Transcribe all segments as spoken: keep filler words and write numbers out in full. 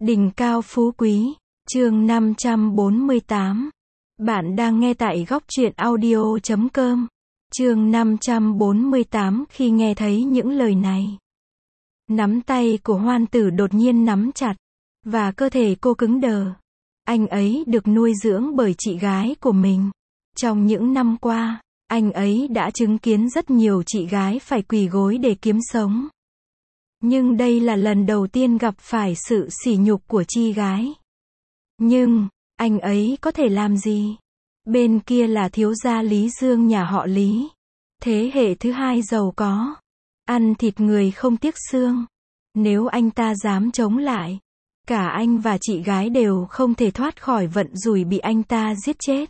Đỉnh cao phú quý, chương năm trăm bốn mươi tám. Bạn đang nghe tại góc truyện audio chấm com. Chương năm trăm bốn mươi tám. Khi nghe thấy những lời này, nắm tay của Hoan Tử đột nhiên nắm chặt, và cơ thể cô cứng đờ. Anh ấy được nuôi dưỡng bởi chị gái của mình. Trong những năm qua, anh ấy đã chứng kiến rất nhiều chị gái phải quỳ gối để kiếm sống. Nhưng đây là lần đầu tiên gặp phải sự sỉ nhục của chi gái. Nhưng, anh ấy có thể làm gì? Bên kia là thiếu gia Lý Dương nhà họ Lý. Thế hệ thứ hai giàu có. Ăn thịt người không tiếc xương. Nếu anh ta dám chống lại, cả anh và chị gái đều không thể thoát khỏi vận rủi bị anh ta giết chết.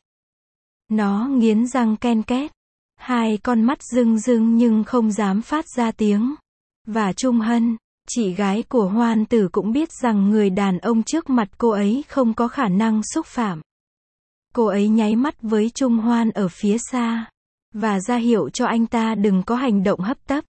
Nó nghiến răng ken két. Hai con mắt rưng rưng nhưng không dám phát ra tiếng. Và Trung Hân, chị gái của Hoan Tử cũng biết rằng người đàn ông trước mặt cô ấy không có khả năng xúc phạm. Cô ấy nháy mắt với Trung Hoan ở phía xa, và ra hiệu cho anh ta đừng có hành động hấp tấp.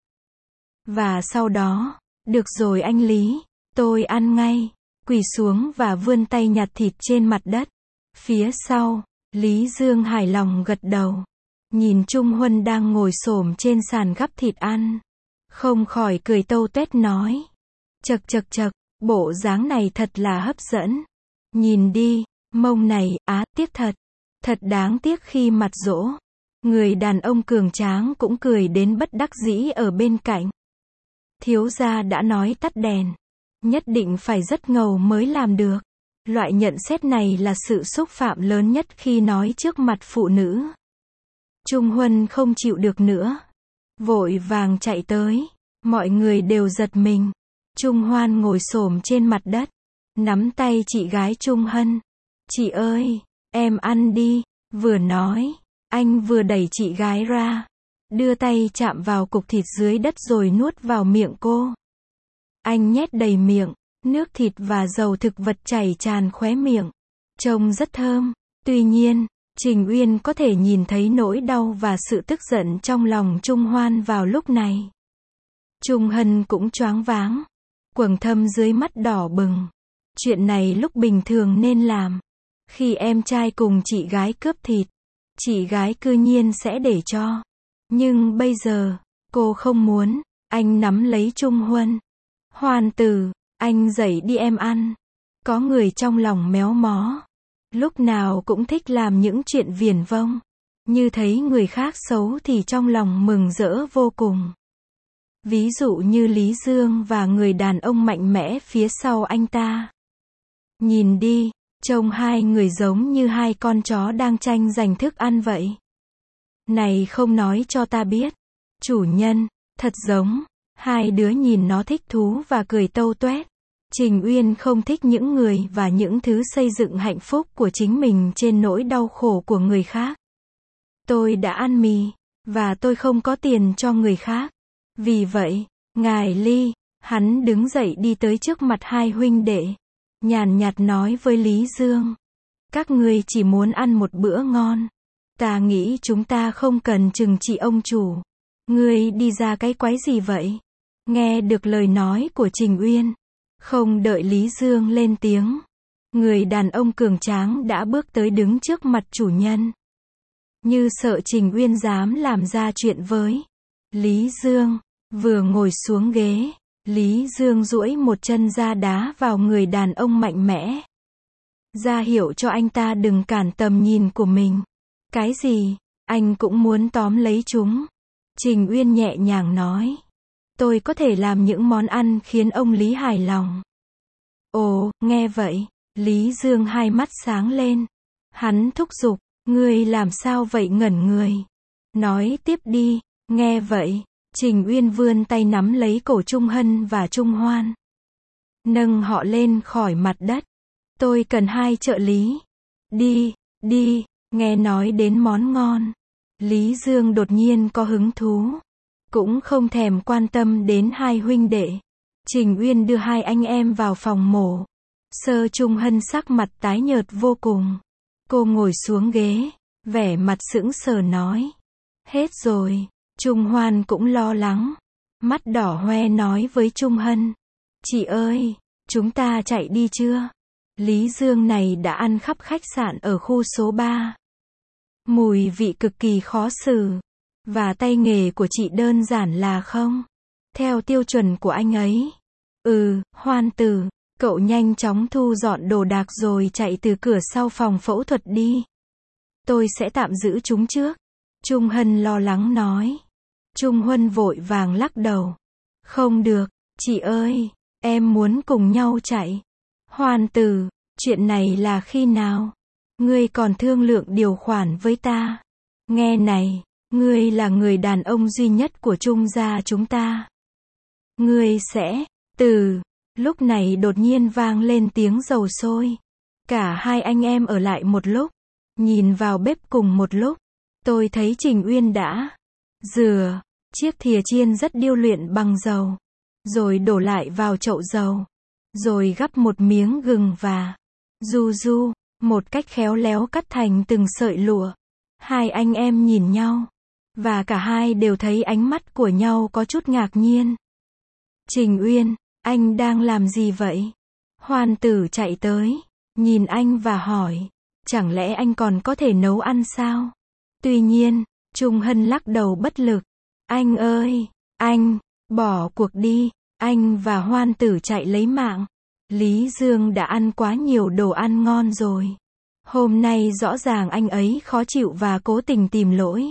Và sau đó, được rồi anh Lý, tôi ăn ngay, quỳ xuống và vươn tay nhặt thịt trên mặt đất. Phía sau, Lý Dương hài lòng gật đầu, nhìn Trung Huân đang ngồi xổm trên sàn gắp thịt ăn. Không khỏi cười tâu tuét nói. Chậc chậc chậc, bộ dáng này thật là hấp dẫn. Nhìn đi, mông này, á, tiếc thật. Thật đáng tiếc khi mặt dỗ. Người đàn ông cường tráng cũng cười đến bất đắc dĩ ở bên cạnh. Thiếu gia đã nói tắt đèn. Nhất định phải rất ngầu mới làm được. Loại nhận xét này là sự xúc phạm lớn nhất khi nói trước mặt phụ nữ. Trung Huân không chịu được nữa. Vội vàng chạy tới. Mọi người đều giật mình. Trung Hoan ngồi xổm trên mặt đất, nắm tay chị gái Trung Hân. Chị ơi, em ăn đi. Vừa nói, anh vừa đẩy chị gái ra, đưa tay chạm vào cục thịt dưới đất rồi nuốt vào miệng cô. Anh nhét đầy miệng, nước thịt và dầu thực vật chảy tràn khóe miệng. Trông rất thơm. Tuy nhiên, Trình Uyên có thể nhìn thấy nỗi đau và sự tức giận trong lòng Trung Hoan vào lúc này. Trung Hân cũng choáng váng. Quầng thâm dưới mắt đỏ bừng. Chuyện này lúc bình thường nên làm. Khi em trai cùng chị gái cướp thịt, chị gái cư nhiên sẽ để cho. Nhưng bây giờ, cô không muốn. Anh nắm lấy Trung Huân. Hoan Tử, anh dậy đi em ăn. Có người trong lòng méo mó. Lúc nào cũng thích làm những chuyện viển vông. Như thấy người khác xấu thì trong lòng mừng rỡ vô cùng. Ví dụ như Lý Dương và người đàn ông mạnh mẽ phía sau anh ta. Nhìn đi, trông hai người giống như hai con chó đang tranh giành thức ăn vậy. Này không nói cho ta biết. Chủ nhân, thật giống. Hai đứa nhìn nó thích thú và cười tâu tuét. Trình Uyên không thích những người và những thứ xây dựng hạnh phúc của chính mình trên nỗi đau khổ của người khác. Tôi đã ăn mì, và tôi không có tiền cho người khác. Vì vậy, ngài Ly, hắn đứng dậy đi tới trước mặt hai huynh đệ. Nhàn nhạt nói với Lý Dương. Các ngươi chỉ muốn ăn một bữa ngon. Ta nghĩ chúng ta không cần trừng trị ông chủ. Ngươi đi ra cái quái gì vậy? Nghe được lời nói của Trình Uyên. Không đợi Lý Dương lên tiếng. Người đàn ông cường tráng đã bước tới đứng trước mặt chủ nhân. Như sợ Trình Uyên dám làm ra chuyện với Lý Dương. Vừa ngồi xuống ghế, Lý Dương duỗi một chân ra đá vào người đàn ông mạnh mẽ. Ra hiệu cho anh ta đừng cản tầm nhìn của mình. Cái gì? Anh cũng muốn tóm lấy chúng. Trình Uyên nhẹ nhàng nói. Tôi có thể làm những món ăn khiến ông Lý hài lòng. Ồ, nghe vậy, Lý Dương hai mắt sáng lên. Hắn thúc giục, ngươi làm sao vậy ngẩn người? Nói tiếp đi. Nghe vậy, Trình Uyên vươn tay nắm lấy cổ Trung Hân và Trung Hoan. Nâng họ lên khỏi mặt đất. Tôi cần hai trợ lý. Đi, đi, nghe nói đến món ngon. Lý Dương đột nhiên có hứng thú. Cũng không thèm quan tâm đến hai huynh đệ. Trình Uyên đưa hai anh em vào phòng mổ. Sơ Trung Hân sắc mặt tái nhợt vô cùng. Cô ngồi xuống ghế, vẻ mặt sững sờ nói. Hết rồi. Trung Hoan cũng lo lắng. Mắt đỏ hoe nói với Trung Hân. Chị ơi, Chúng ta chạy đi chưa? Lý Dương này đã ăn khắp khách sạn ở khu số ba. Mùi vị cực kỳ khó xử. Và tay nghề của chị đơn giản là không theo tiêu chuẩn của anh ấy. Ừ, Hoan Tử, cậu nhanh chóng thu dọn đồ đạc rồi chạy từ cửa sau phòng phẫu thuật đi. Tôi sẽ tạm giữ chúng trước. Trung Hân lo lắng nói. Trung Huân vội vàng lắc đầu. Không được, chị ơi, em muốn cùng nhau chạy. Hoan Tử, chuyện này là khi nào? Ngươi còn thương lượng điều khoản với ta. Nghe này, ngươi là người đàn ông duy nhất của Trung gia chúng ta. Ngươi sẽ, từ, lúc này đột nhiên vang lên tiếng dầu sôi. Cả hai anh em ở lại một lúc, nhìn vào bếp cùng một lúc. Tôi thấy Trình Uyên đã rửa chiếc thìa chiên rất điêu luyện bằng dầu, rồi đổ lại vào chậu dầu, rồi gắp một miếng gừng và du du, một cách khéo léo cắt thành từng sợi lụa. Hai anh em nhìn nhau, và cả hai đều thấy ánh mắt của nhau có chút ngạc nhiên. Trình Uyên, anh đang làm gì vậy? Hoan Tử chạy tới, nhìn anh và hỏi, chẳng lẽ anh còn có thể nấu ăn sao? Tuy nhiên, Trung Hân lắc đầu bất lực. Anh ơi, anh, bỏ cuộc đi, anh và Hoan Tử chạy lấy mạng. Lý Dương đã ăn quá nhiều đồ ăn ngon rồi. Hôm nay rõ ràng anh ấy khó chịu và cố tình tìm lỗi.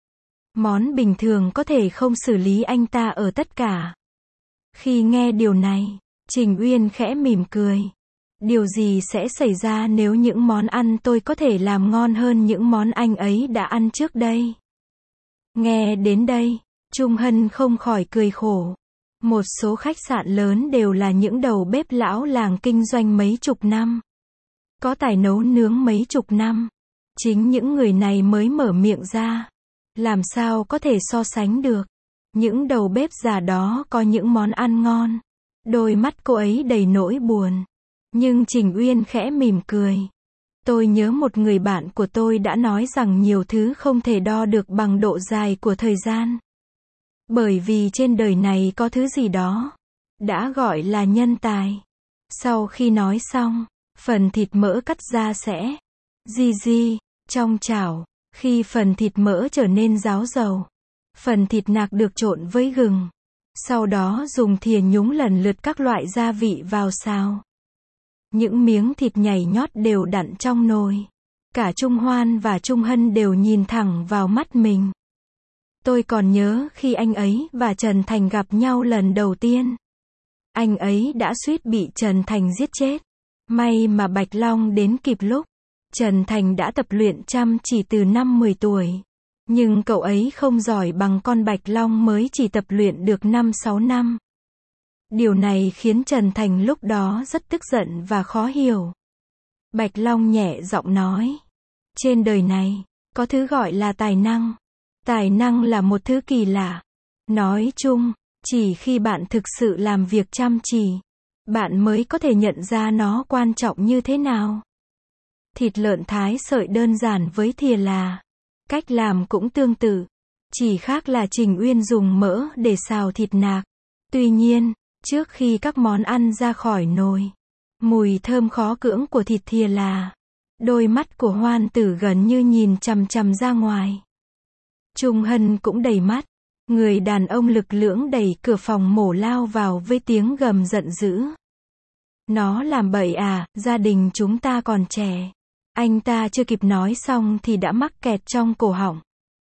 Món bình thường có thể không xử lý anh ta ở tất cả. Khi nghe điều này, Trình Uyên khẽ mỉm cười. Điều gì sẽ xảy ra nếu những món ăn tôi có thể làm ngon hơn những món anh ấy đã ăn trước đây? Nghe đến đây, Trung Hân không khỏi cười khổ. Một số khách sạn lớn đều là những đầu bếp lão làng kinh doanh mấy chục năm. Có tài nấu nướng mấy chục năm. Chính những người này mới mở miệng ra. Làm sao có thể so sánh được? Những đầu bếp già đó có những món ăn ngon. Đôi mắt cô ấy đầy nỗi buồn. Nhưng Trình Uyên khẽ mỉm cười. Tôi nhớ một người bạn của tôi đã nói rằng nhiều thứ không thể đo được bằng độ dài của thời gian. Bởi vì trên đời này có thứ gì đó đã gọi là nhân tài. Sau khi nói xong, phần thịt mỡ cắt ra sẽ di di trong chảo. Khi phần thịt mỡ trở nên ráo dầu, phần thịt nạc được trộn với gừng. Sau đó dùng thìa nhúng lần lượt các loại gia vị vào xào. Những miếng thịt nhảy nhót đều đặn trong nồi. Cả Trung Hoan và Trung Hân đều nhìn thẳng vào mắt mình. Tôi còn nhớ khi anh ấy và Trần Thành gặp nhau lần đầu tiên. Anh ấy đã suýt bị Trần Thành giết chết. May mà Bạch Long đến kịp lúc. Trần Thành đã tập luyện chăm chỉ từ năm mười tuổi. Nhưng cậu ấy không giỏi bằng con Bạch Long mới chỉ tập luyện được năm sáu năm. Điều này khiến Trần Thành lúc đó rất tức giận và khó hiểu. Bạch Long nhẹ giọng nói. Trên đời này, có thứ gọi là tài năng. Tài năng là một thứ kỳ lạ. Nói chung, chỉ khi bạn thực sự làm việc chăm chỉ, bạn mới có thể nhận ra nó quan trọng như thế nào. Thịt lợn thái sợi đơn giản với thìa là. Cách làm cũng tương tự. Chỉ khác là Trình Uyên dùng mỡ để xào thịt nạc. Tuy nhiên, trước khi các món ăn ra khỏi nồi, mùi thơm khó cưỡng của thịt thìa là. Đôi mắt của Hoan Tử gần như nhìn chằm chằm ra ngoài. Trung Hân cũng đầy mắt. Người đàn ông lực lưỡng đẩy cửa phòng mổ lao vào với tiếng gầm giận dữ. Nó làm bậy à, gia đình chúng ta còn trẻ. Anh ta chưa kịp nói xong thì đã mắc kẹt trong cổ họng.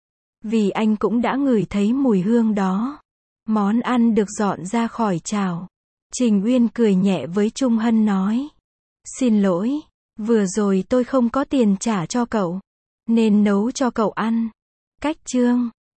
Vì anh cũng đã ngửi thấy mùi hương đó. Món ăn được dọn ra khỏi chảo. Trình Uyên cười nhẹ với Trung Hân nói. Xin lỗi, vừa rồi tôi không có tiền trả cho cậu, nên nấu cho cậu ăn. Cách chương